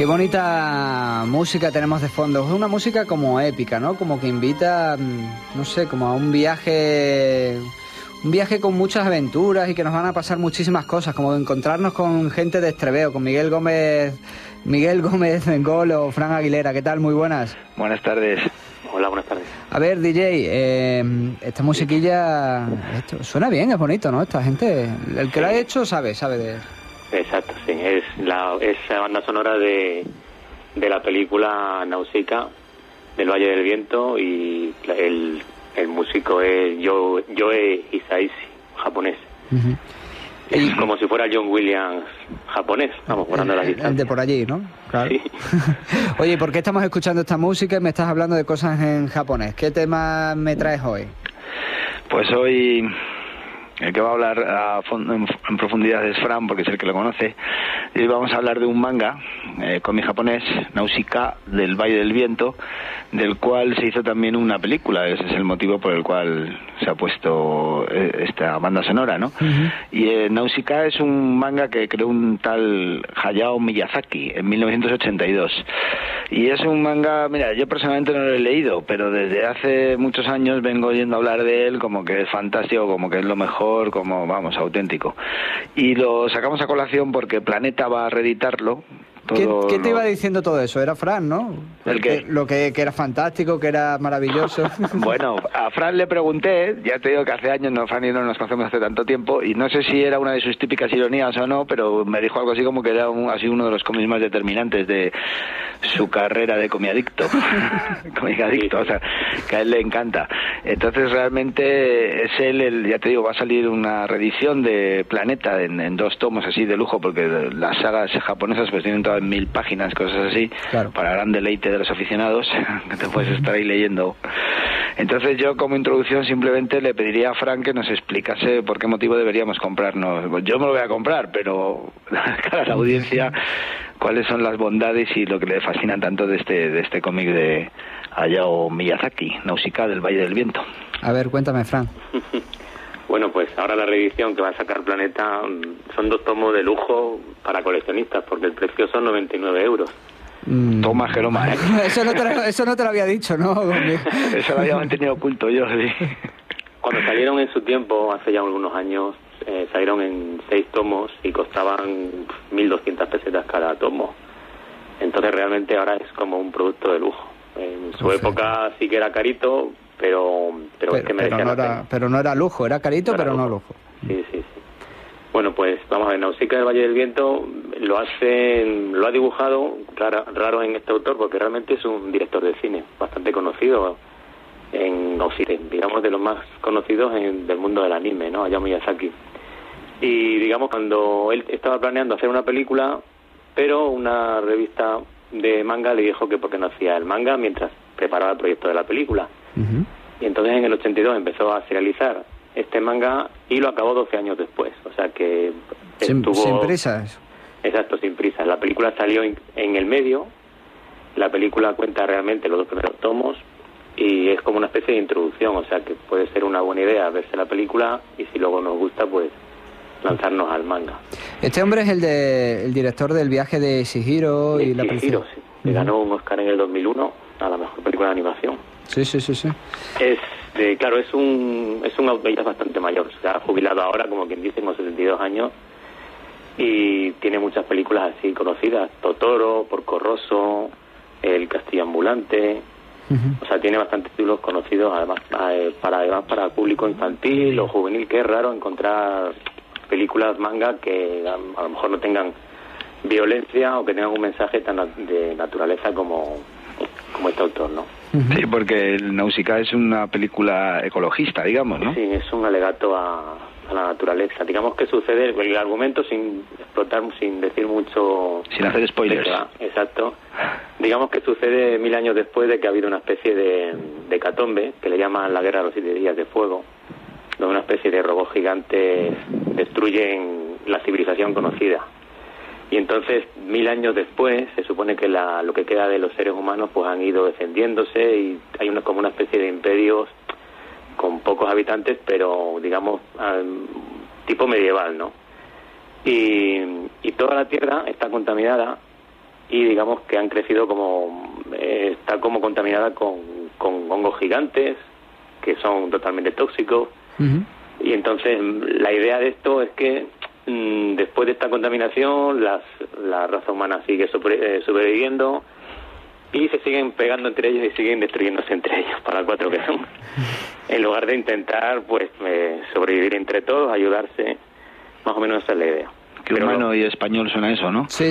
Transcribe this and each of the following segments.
Qué bonita música tenemos de fondo. Es una música como épica, ¿no? Como que invita, no sé, como a un viaje con muchas aventuras y que nos van a pasar muchísimas cosas, como encontrarnos con gente de Estreveo, con Miguel Gómez Bengol o Fran Aguilera. ¿Qué tal? Muy buenas. Buenas tardes. Hola, buenas tardes. A ver, DJ, esta musiquilla suena bien, es bonito, ¿no? Esta gente, el que la ha hecho sabe de... Exacto, sí, es la banda sonora de la película Nausicaa del Valle del Viento, y el músico es Yoe Hisaishi, japonés. Uh-huh. Es como si fuera John Williams japonés, vamos, borrando la distancia. El de por allí, ¿no? Claro. Sí. Oye, ¿por qué estamos escuchando esta música y me estás hablando de cosas en japonés? ¿Qué tema me traes hoy? Pues hoy el que va a hablar en profundidad es Fran, porque es el que lo conoce. Y vamos a hablar de un manga, cómic japonés, Nausicaa del Valle del Viento, del cual se hizo también una película. Ese es el motivo por el cual se ha puesto esta banda sonora, ¿no? Uh-huh. Y Nausicaa es un manga que creó un tal Hayao Miyazaki en 1982. Y es un manga, mira, yo personalmente no lo he leído, pero desde hace muchos años vengo oyendo hablar de él como que es fantástico, como que es lo mejor, como, vamos, auténtico. Y lo sacamos a colación porque Planeta va a reeditarlo. ¿Qué te iba diciendo todo eso? Era Fran, ¿no? ¿El qué? Que era fantástico, que era maravilloso. Bueno, a Fran le pregunté, ya te digo que hace años, Fran y no nos conocemos hace tanto tiempo, y no sé si era una de sus típicas ironías o no, pero me dijo algo así como que era así uno de los cómics más determinantes de su carrera de comiadicto. Comiadicto, o sea, que a él le encanta. Entonces realmente es él, ya te digo, va a salir una reedición de Planeta en 2 tomos así de lujo, porque las sagas japonesas pues tienen todas 1000 páginas, cosas así, claro, para gran deleite de los aficionados, que te puedes estar ahí leyendo. Entonces yo, como introducción, simplemente le pediría a Fran que nos explicase por qué motivo deberíamos comprarnos. Yo me lo voy a comprar, pero para la audiencia, cuáles son las bondades y lo que le fascina tanto de este cómic de Hayao Miyazaki, Nausicaa del Valle del Viento. A ver, cuéntame, Fran. Bueno, pues ahora la reedición que va a sacar Planeta son 2 tomos de lujo para coleccionistas, porque el precio son 99 euros. Toma, Jeroma, ¿eh? Eso no te lo había dicho, ¿no? Eso lo había mantenido oculto yo, sí. Cuando salieron en su tiempo, hace ya algunos años, salieron en 6 tomos y costaban 1.200 pesetas cada tomo. Entonces realmente ahora es como un producto de lujo. En su época sí que era carito, pero es que merecía la pena. Pero no era lujo, era carito, no, pero no lujo. Sí. Bueno, pues vamos a ver, Nausicaa del Valle del Viento lo ha dibujado, raro en este autor, porque realmente es un director de cine bastante conocido en Occidente, digamos de los más conocidos del mundo del anime, ¿no? Hayao Miyazaki. Y digamos, cuando él estaba planeando hacer una película, pero una revista de manga le dijo que porque no hacía el manga mientras preparaba el proyecto de la película. Uh-huh. Y entonces en el 82 empezó a serializar este manga y lo acabó 12 años después. O sea que sin prisas. Exacto, sin prisas. La película salió en el medio. La película cuenta realmente los 2 primeros tomos y es como una especie de introducción. O sea que puede ser una buena idea verse la película y si luego nos gusta, pues lanzarnos al manga. Este hombre es el director del viaje de Chihiro y la princesa. Sí. Le ganó un Oscar en el 2001 a la mejor película de animación. Sí. Claro, es un autor ya bastante mayor, se ha jubilado ahora, como quien dice, con 72 años, y tiene muchas películas así conocidas, Totoro, Porco Rosso, El Castillo Ambulante. Uh-huh. O sea, tiene bastantes títulos conocidos, además para público infantil o juvenil, que es raro encontrar películas manga que a lo mejor no tengan violencia o que tengan un mensaje tan de naturaleza como este autor, ¿no? Sí, porque el Nausicaa es una película ecologista, digamos, ¿no? Sí, es un alegato a la naturaleza. Digamos que sucede, el argumento sin explotar, sin decir mucho... Sin hacer spoilers. Exacto. Digamos que sucede 1000 años después de que ha habido una especie de hecatombe, que le llaman la Guerra de los 7 días de fuego, donde una especie de robots gigantes destruyen la civilización conocida. Y entonces, 1000 años después, se supone que lo que queda de los seres humanos pues han ido defendiéndose y hay como una especie de imperios con pocos habitantes, pero digamos tipo medieval, ¿no? Y toda la Tierra está contaminada y digamos que han crecido está como contaminada con hongos gigantes que son totalmente tóxicos. Y entonces la idea de esto es que después de esta contaminación la raza humana sigue sobreviviendo y se siguen pegando entre ellos y siguen destruyéndose entre ellos, para las 4 que son, en lugar de intentar pues sobrevivir entre todos, ayudarse. Más o menos esa es la idea. Qué humano y español suena eso, ¿no? Sí.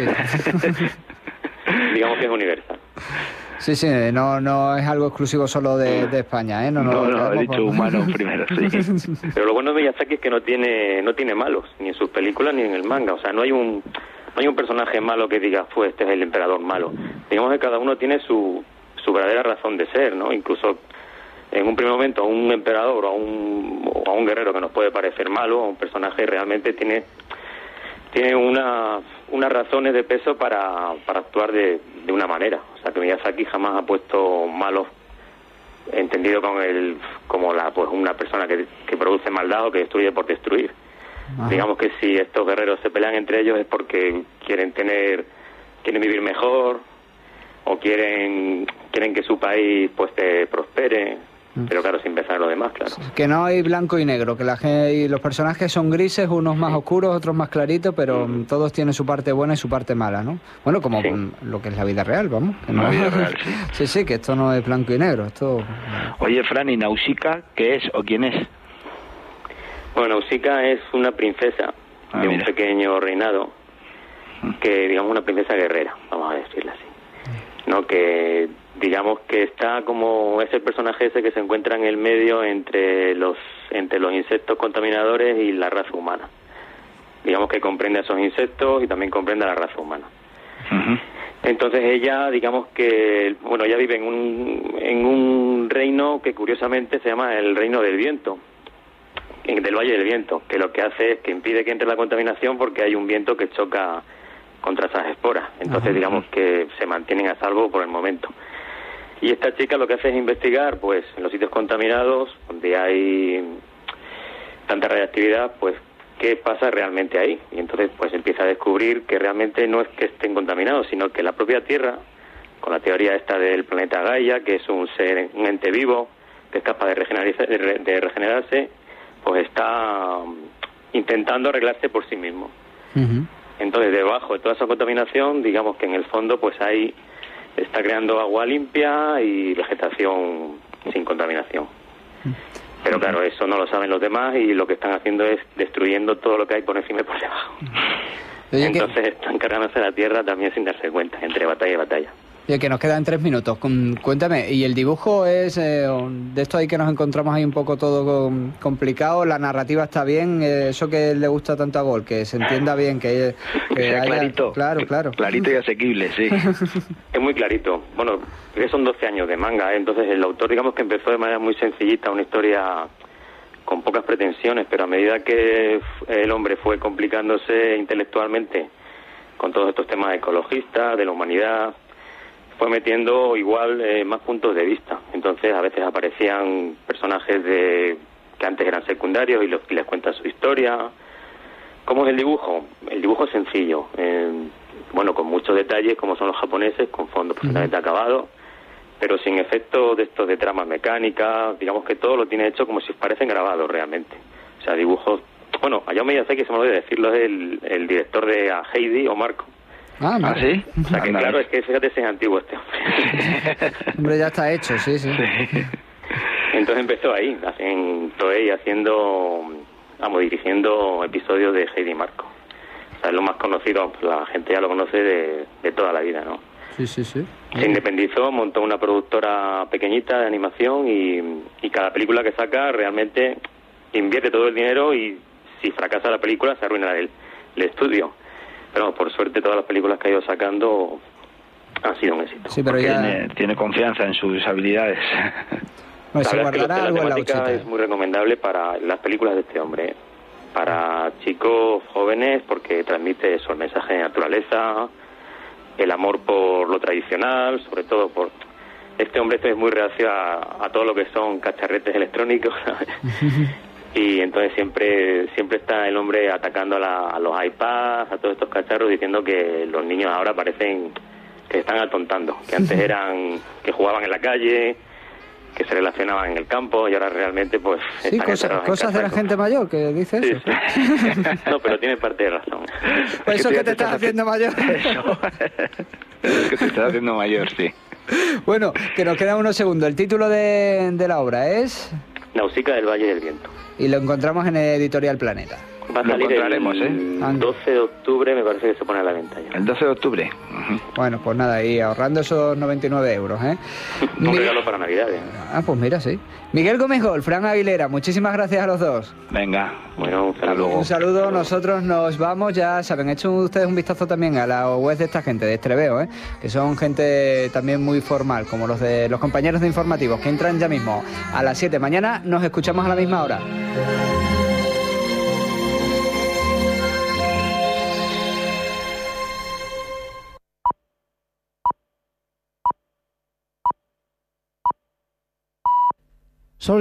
Digamos que es universal. Sí, no es algo exclusivo solo de España, ¿eh? No, he dicho humano primero, sí. Pero lo bueno de Miyazaki es que no tiene malos, ni en sus películas ni en el manga. O sea, no hay un personaje malo que diga, este es el emperador malo. Digamos que cada uno tiene su verdadera razón de ser, ¿no? Incluso en un primer momento a un emperador o a un guerrero que nos puede parecer malo, a un personaje realmente tiene unas razones de peso para actuar de una manera. O sea, que Miyazaki jamás ha puesto malos entendido como una persona que produce maldad o que destruye por destruir. Ajá. Digamos que si estos guerreros se pelean entre ellos es porque quieren vivir mejor o quieren que su país pues prospere. Pero claro, sin pensar en lo demás, claro. Que no hay blanco y negro, que los personajes son grises, unos más oscuros, otros más claritos, pero todos tienen su parte buena y su parte mala, ¿no? Bueno, como lo que es la vida real, vamos. La vida real, sí. Sí, que esto no es blanco y negro, esto... Oye, Fran, ¿y Nausicaa qué es o quién es? Bueno, Nausicaa es una princesa de un pequeño reinado, que digamos una princesa guerrera, vamos a decirlo así, ¿no? Que digamos que está como es el personaje ese que se encuentra en el medio entre los insectos contaminadores y la raza humana. Digamos que comprende a esos insectos y también comprende a la raza humana. Entonces ella, digamos que, ella vive en un reino que curiosamente se llama el Reino del Viento, del Valle del Viento, que lo que hace es que impide que entre la contaminación porque hay un viento que choca contra esas esporas. Entonces digamos que se mantienen a salvo por el momento. Y esta chica lo que hace es investigar, pues, en los sitios contaminados, donde hay tanta radiactividad, pues, qué pasa realmente ahí. Y entonces, pues, empieza a descubrir que realmente no es que estén contaminados, sino que la propia Tierra, con la teoría esta del planeta Gaia, que es un ente vivo, que es capaz de regenerarse, pues está intentando arreglarse por sí mismo. Entonces, debajo de toda esa contaminación, digamos que en el fondo, pues, está creando agua limpia y vegetación sin contaminación. Pero claro, eso no lo saben los demás y lo que están haciendo es destruyendo todo lo que hay por encima y por debajo. Entonces están cargándose la tierra también sin darse cuenta, entre batalla y batalla. Y que nos quedan 3 minutos. Cuéntame, ¿y el dibujo es de esto ahí que nos encontramos ahí un poco todo complicado? ¿La narrativa está bien? Eso que le gusta tanto a Gol, que se entienda bien, que sea haya... clarito. Claro. Clarito y asequible, sí. Es muy clarito. Bueno, son 12 años de manga, entonces el autor, digamos que empezó de manera muy sencillita, una historia con pocas pretensiones, pero a medida que el hombre fue complicándose intelectualmente con todos estos temas ecologistas, de la humanidad, fue metiendo igual más puntos de vista. Entonces a veces aparecían personajes que antes eran secundarios y les cuenta su historia. ¿Cómo es el dibujo? El dibujo es sencillo, con muchos detalles como son los japoneses, con fondos perfectamente acabados, pero sin efectos de estos de tramas mecánicas. Digamos que todo lo tiene hecho como si parecen grabados realmente. O sea, dibujos... Hayao Miyazaki, se me olvidó decirlo, es el director de Heidi o Marco. ¿Sí? O sea que claro, es que fíjate, ese es antiguo este hombre. Hombre, ya está hecho, sí. Entonces empezó ahí, en Toei, dirigiendo episodios de Heidi Marco. O sea, es lo más conocido, la gente ya lo conoce de toda la vida, ¿no? Sí. Se independizó, montó una productora pequeñita de animación y cada película que saca realmente invierte todo el dinero y si fracasa la película se arruina el estudio. Pero por suerte todas las películas que ha ido sacando han sido un éxito. Sí, pero tiene confianza en sus habilidades. Bueno, la verdad es que la temática es muy recomendable para las películas de este hombre. Para chicos jóvenes porque transmite eso, el mensaje de naturaleza, el amor por lo tradicional, sobre todo por... Este hombre es muy reacio a todo lo que son cacharretes electrónicos, ¿sabes? Y entonces siempre está el hombre atacando a los iPads, a todos estos cacharros, diciendo que los niños ahora parecen que están atontando, que antes eran que jugaban en la calle, que se relacionaban en el campo, y ahora realmente pues sí, cosas de la gente mayor que dice eso. Sí. No, pero tiene parte de razón. Pues eso es que te estás haciendo mayor. Es que te estás haciendo mayor, sí. Bueno, que nos quedan unos segundos. El título de la obra es Nausicaa del Valle del Viento. Y lo encontramos en Editorial Planeta. Va a salir el 12 de octubre, me parece que se pone a la venta ya. El 12 de octubre. Bueno, pues nada, y ahorrando esos 99 euros, ¿eh? Un regalo para Navidades. Ah, pues mira, sí. Miguel Gómez Gol, Fran Aguilera, muchísimas gracias a los dos. Venga. Bueno, hasta luego. Un saludo, nosotros nos vamos, ya saben, echen ustedes un vistazo también a la web de esta gente, de Estreveo, que son gente también muy formal, como los de los compañeros de informativos, que entran ya mismo a las 7. Mañana nos escuchamos a la misma hora.